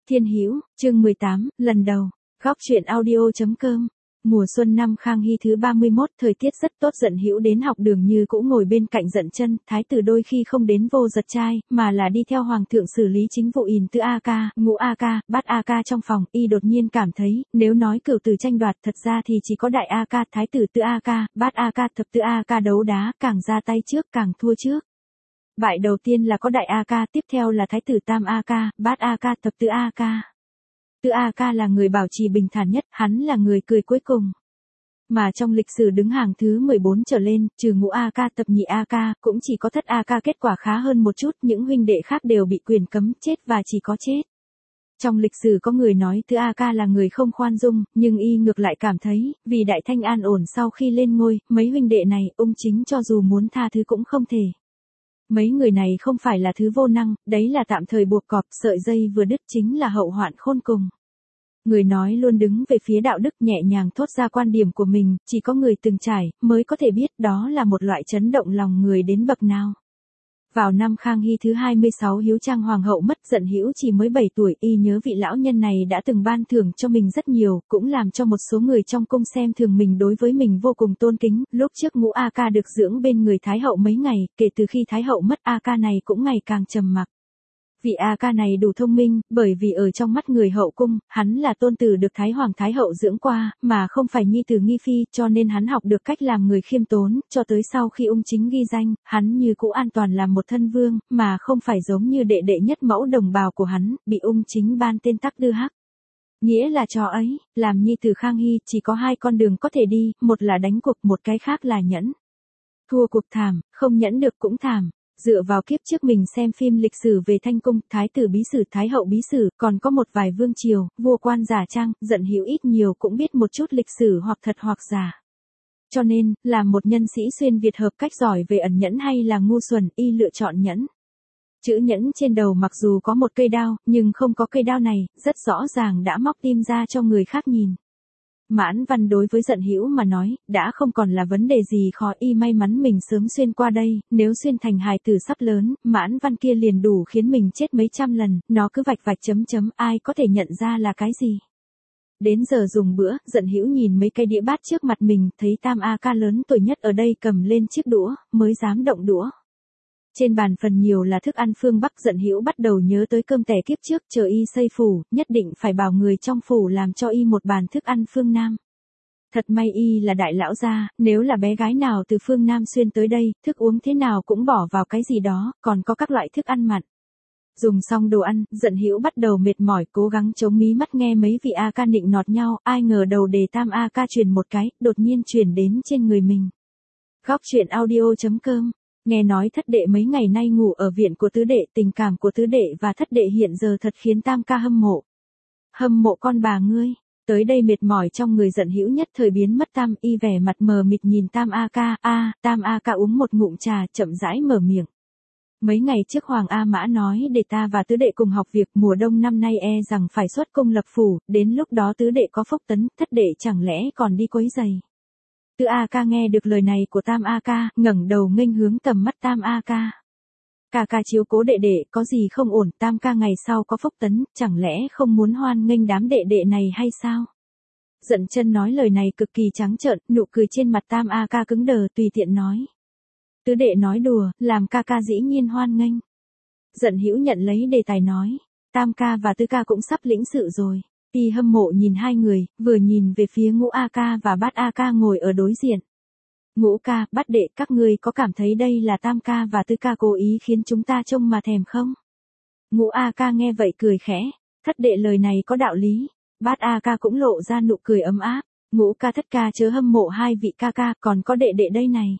Thiên Hữu, chương 18, lần đầu. Góc truyện audio.com. Mùa xuân năm Khang Hy thứ 31, thời tiết rất tốt. Dận Hữu đến học đường như cũ ngồi bên cạnh Dận Chân. Thái tử đôi khi không đến vô giật trai, mà là đi theo hoàng thượng xử lý chính vụ ìn tư A ca, ngũ A ca, bát A ca trong phòng. Y đột nhiên cảm thấy, nếu nói cửu tử tranh đoạt, thật ra thì chỉ có đại A ca, thái tử tư A ca, bát A ca, thập tư A ca đấu đá, càng ra tay trước càng thua trước. Bại đầu tiên là có đại A ca, tiếp theo là thái tử tam A ca, bát A ca, thập tư A ca. Tư A ca là người bảo trì bình thản nhất, hắn là người cười cuối cùng. Mà trong lịch sử đứng hàng thứ 14 trở lên, trừ ngũ A ca, thập nhị A ca, cũng chỉ có thất A ca kết quả khá hơn một chút, những huynh đệ khác đều bị quyền cấm chết và chỉ có chết. Trong lịch sử có người nói Tư A ca là người không khoan dung, nhưng y ngược lại cảm thấy, vì đại thanh an ổn sau khi lên ngôi, mấy huynh đệ này, ung chính cho dù muốn tha thứ cũng không thể. Mấy người này không phải là thứ vô năng, đấy là tạm thời buộc cọp, sợi dây vừa đứt chính là hậu hoạn khôn cùng. Người nói luôn đứng về phía đạo đức, nhẹ nhàng thốt ra quan điểm của mình, chỉ có người từng trải, mới có thể biết đó là một loại chấn động lòng người đến bậc nào. Vào năm Khang Hy thứ 26 Hiếu Trang hoàng hậu mất, Dận Hữu chỉ mới 7 tuổi, y nhớ vị lão nhân này đã từng ban thưởng cho mình rất nhiều, cũng làm cho một số người trong cung xem thường mình, đối với mình vô cùng tôn kính. Lúc trước ngũ A ca được dưỡng bên người Thái hậu mấy ngày, kể từ khi Thái hậu mất A ca này cũng ngày càng trầm mặc. Vị A ca này đủ thông minh, bởi vì ở trong mắt người hậu cung, hắn là tôn tử được Thái hoàng Thái hậu dưỡng qua, mà không phải nhi tử nghi phi, cho nên hắn học được cách làm người khiêm tốn, cho tới sau khi ung chính ghi danh, hắn như cũ an toàn làm một thân vương, mà không phải giống như đệ đệ nhất mẫu đồng bào của hắn, bị ung chính ban tên Tắc Đư Hắc. Nghĩa là cho ấy, làm nhi tử Khang Hy, chỉ có hai con đường có thể đi, một là đánh cuộc, một cái khác là nhẫn. Thua cuộc thảm, không nhẫn được cũng thảm. Dựa vào kiếp trước mình xem phim lịch sử về Thanh Cung, Thái tử bí sử, Thái hậu bí sử, còn có một vài vương triều, vua quan giả trang, Dận Hữu ít nhiều cũng biết một chút lịch sử hoặc thật hoặc giả. Cho nên, làm một nhân sĩ xuyên Việt hợp cách giỏi về ẩn nhẫn hay là ngu xuẩn, y lựa chọn nhẫn. Chữ nhẫn trên đầu mặc dù có một cây đao, nhưng không có cây đao này, rất rõ ràng đã móc tim ra cho người khác nhìn. Mãn Văn đối với Dận Hữu mà nói, đã không còn là vấn đề gì khó, y may mắn mình sớm xuyên qua đây, nếu xuyên thành hài tử sắp lớn, Mãn Văn kia liền đủ khiến mình chết mấy trăm lần, nó cứ vạch vạch chấm chấm, ai có thể nhận ra là cái gì. Đến giờ dùng bữa, Dận Hữu nhìn mấy cây đĩa bát trước mặt mình, thấy tam A ca lớn tuổi nhất ở đây cầm lên chiếc đũa, mới dám động đũa. Trên bàn phần nhiều là thức ăn phương Bắc. Dận Hữu bắt đầu nhớ tới cơm tẻ kiếp trước, chờ y xây phủ, nhất định phải bảo người trong phủ làm cho y một bàn thức ăn phương Nam. Thật may y là đại lão gia, nếu là bé gái nào từ phương Nam xuyên tới đây, thức uống thế nào cũng bỏ vào cái gì đó, còn có các loại thức ăn mặn. Dùng xong đồ ăn, Dận Hữu bắt đầu mệt mỏi, cố gắng chống mí mắt nghe mấy vị A ca nịnh nọt nhau, ai ngờ đầu đề tam A ca truyền một cái, đột nhiên truyền đến trên người mình. Góc truyện audio.com. Nghe nói thất đệ mấy ngày nay ngủ ở viện của tứ đệ, tình cảm của tứ đệ và thất đệ hiện giờ thật khiến tam ca hâm mộ. Hâm mộ con bà ngươi. Tới đây mệt mỏi trong người Dận Hữu nhất thời biến mất tam, y vẻ mặt mờ mịt nhìn tam A ca, tam A ca uống một ngụm trà, chậm rãi mở miệng. Mấy ngày trước Hoàng A Mã nói để ta và tứ đệ cùng học việc, mùa đông năm nay e rằng phải xuất cung lập phủ, đến lúc đó tứ đệ có phúc tấn, thất đệ chẳng lẽ còn đi quấy giày. Tư A ca nghe được lời này của tam A ca, ngẩng đầu nghênh hướng tầm mắt tam A ca. Ca chiếu cố đệ đệ, có gì không ổn, tam ca ngày sau có phúc tấn, chẳng lẽ không muốn hoan nghênh đám đệ đệ này hay sao? Dận Chân nói lời này cực kỳ trắng trợn, nụ cười trên mặt tam A ca cứng đờ, tùy tiện nói. Tứ đệ nói đùa, làm ca dĩ nhiên hoan nghênh. Dận Hữu nhận lấy đề tài nói, tam ca và tứ ca cũng sắp lĩnh sự rồi. Y hâm mộ nhìn hai người, vừa nhìn về phía ngũ A ca và bát A ca ngồi ở đối diện. Ngũ ca, bát đệ, các ngươi có cảm thấy đây là tam ca và tứ ca cố ý khiến chúng ta trông mà thèm không? Ngũ A ca nghe vậy cười khẽ, thất đệ lời này có đạo lý. Bát A ca cũng lộ ra nụ cười ấm áp, ngũ ca thất ca chớ hâm mộ hai vị ca, còn có đệ đệ đây này.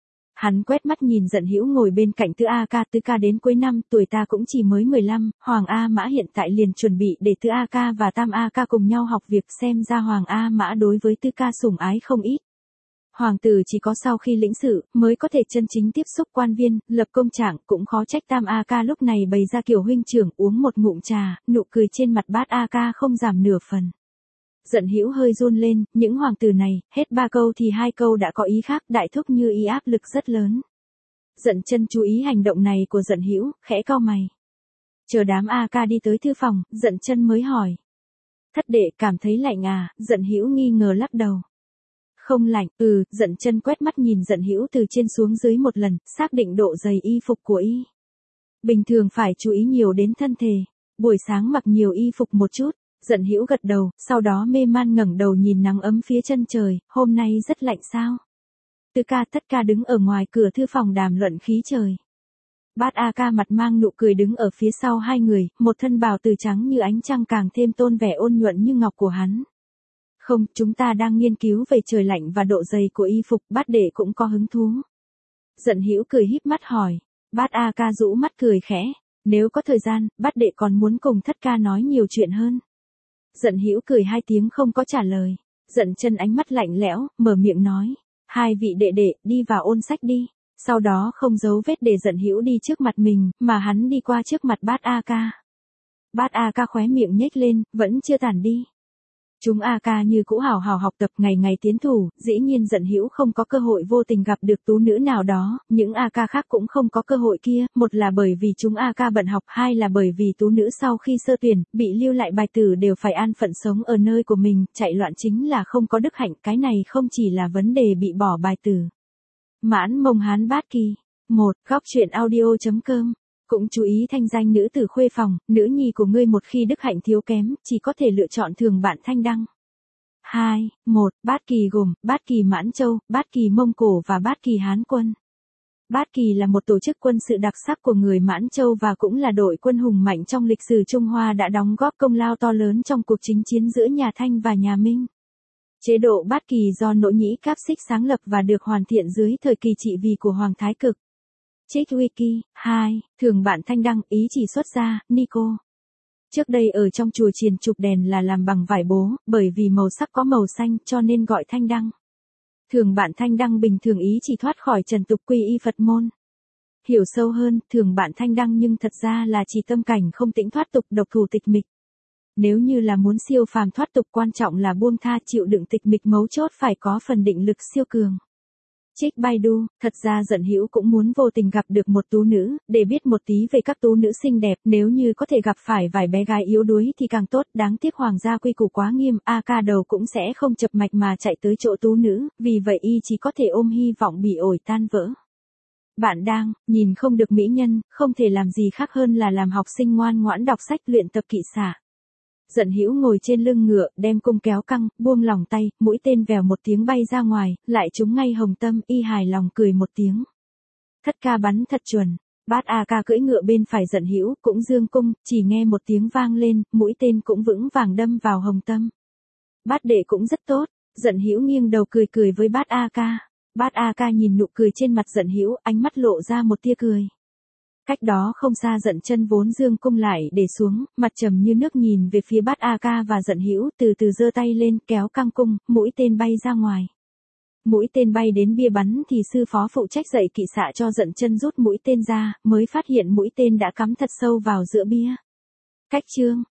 Hắn quét mắt nhìn Dận Hữu ngồi bên cạnh Tư A ca, tứ ca đến cuối năm, tuổi ta cũng chỉ mới 15, Hoàng A Mã hiện tại liền chuẩn bị để Tư A ca và Tam A ca cùng nhau học việc, xem ra Hoàng A Mã đối với Tư ca sủng ái không ít. Hoàng tử chỉ có sau khi lĩnh sự, mới có thể chân chính tiếp xúc quan viên, lập công trạng, cũng khó trách Tam A ca lúc này bày ra kiểu huynh trưởng, uống một ngụm trà, nụ cười trên mặt bát A ca không giảm nửa phần. Dận Hữu hơi run lên, những hoàng tử này, hết 3 câu thì 2 câu đã có ý khác, đại thúc như ý áp lực rất lớn. Dận Chân chú ý hành động này của Dận Hữu, khẽ cau mày. Chờ đám AK đi tới thư phòng, Dận Chân mới hỏi. Thất đệ cảm thấy lạnh à? Dận Hữu nghi ngờ lắc đầu. Không lạnh, Dận Chân quét mắt nhìn Dận Hữu từ trên xuống dưới một lần, xác định độ dày y phục của y. Bình thường phải chú ý nhiều đến thân thể, buổi sáng mặc nhiều y phục một chút. Dận Hữu gật đầu, sau đó mê man ngẩng đầu nhìn nắng ấm phía chân trời, hôm nay rất lạnh sao? Tư ca tất ca đứng ở ngoài cửa thư phòng đàm luận khí trời. Bát A Ca mặt mang nụ cười đứng ở phía sau hai người, một thân bào từ trắng như ánh trăng càng thêm tôn vẻ ôn nhuận như ngọc của hắn. Không, chúng ta đang nghiên cứu về trời lạnh và độ dày của y phục, bát đệ cũng có hứng thú. Dận Hữu cười híp mắt hỏi. Bát A Ca rũ mắt cười khẽ, nếu có thời gian, bát đệ còn muốn cùng thất ca nói nhiều chuyện hơn. Dận Hữu cười hai tiếng không có trả lời. Dận Chân ánh mắt lạnh lẽo, mở miệng nói. Hai vị đệ đệ, đi vào ôn sách đi. Sau đó không giấu vết để Dận Hữu đi trước mặt mình, mà hắn đi qua trước mặt Bát A Ca. Bát A Ca khóe miệng nhếch lên, vẫn chưa tản đi. Chúng A Ca như cũ hào hào học tập ngày ngày tiến thủ, dĩ nhiên Dận Hữu không có cơ hội vô tình gặp được tú nữ nào đó, những A Ca khác cũng không có cơ hội kia, một là bởi vì chúng A Ca bận học, hai là bởi vì tú nữ sau khi sơ tuyển, bị lưu lại bài tử đều phải an phận sống ở nơi của mình, chạy loạn chính là không có đức hạnh, cái này không chỉ là vấn đề bị bỏ bài tử. Mãn Mông Hán Bát Kỳ. 1. Góc truyện audio.com. Cũng chú ý thanh danh nữ tử khuê phòng, nữ nhi của ngươi một khi đức hạnh thiếu kém, chỉ có thể lựa chọn thường bạn Thanh Đăng. 2. 1. Bát Kỳ gồm, Bát Kỳ Mãn Châu, Bát Kỳ Mông Cổ và Bát Kỳ Hán Quân. Bát Kỳ là một tổ chức quân sự đặc sắc của người Mãn Châu và cũng là đội quân hùng mạnh trong lịch sử Trung Hoa đã đóng góp công lao to lớn trong cuộc chinh chiến giữa nhà Thanh và nhà Minh. Chế độ Bát Kỳ do Nỗ Nhĩ Cáp Xích sáng lập và được hoàn thiện dưới thời kỳ trị vì của Hoàng Thái Cực. Trích Wiki. 2. Thường bạn Thanh Đăng, ý chỉ xuất gia, Nico. Trước đây ở trong chùa chiền chụp đèn là làm bằng vải bố, bởi vì màu sắc có màu xanh cho nên gọi Thanh Đăng. Thường bạn Thanh Đăng bình thường ý chỉ thoát khỏi trần tục quy y Phật môn. Hiểu sâu hơn, thường bạn Thanh Đăng nhưng thật ra là chỉ tâm cảnh không tĩnh thoát tục độc thủ tịch mịch. Nếu như là muốn siêu phàm thoát tục quan trọng là buông tha chịu đựng tịch mịch mấu chốt phải có phần định lực siêu cường. Trích Baidu, thật ra Dận Hữu cũng muốn vô tình gặp được một tú nữ, để biết một tí về các tú nữ xinh đẹp, nếu như có thể gặp phải vài bé gái yếu đuối thì càng tốt, đáng tiếc hoàng gia quy củ quá nghiêm, A Ca đầu cũng sẽ không chập mạch mà chạy tới chỗ tú nữ, vì vậy y chỉ có thể ôm hy vọng bị ổi tan vỡ. Bạn đang nhìn không được mỹ nhân, không thể làm gì khác hơn là làm học sinh ngoan ngoãn đọc sách luyện tập kỵ xạ. Dận Hữu ngồi trên lưng ngựa, đem cung kéo căng, buông lỏng tay, mũi tên vèo một tiếng bay ra ngoài, lại trúng ngay hồng tâm, y hài lòng cười một tiếng. Thất ca bắn thật chuẩn. Bát A Ca cưỡi ngựa bên phải Dận Hữu, cũng dương cung, chỉ nghe một tiếng vang lên, mũi tên cũng vững vàng đâm vào hồng tâm. Bát đệ cũng rất tốt. Dận Hữu nghiêng đầu cười cười với Bát A Ca. Bát A Ca nhìn nụ cười trên mặt Dận Hữu, ánh mắt lộ ra một tia cười. Cách đó không xa Dận Chân vốn dương cung lại để xuống, mặt trầm như nước nhìn về phía Bát A Ca và Dận Hữu, từ từ giơ tay lên, kéo căng cung, mũi tên bay ra ngoài. Mũi tên bay đến bia bắn thì sư phó phụ trách dạy kỵ xạ cho Dận Chân rút mũi tên ra, mới phát hiện mũi tên đã cắm thật sâu vào giữa bia. Cách chương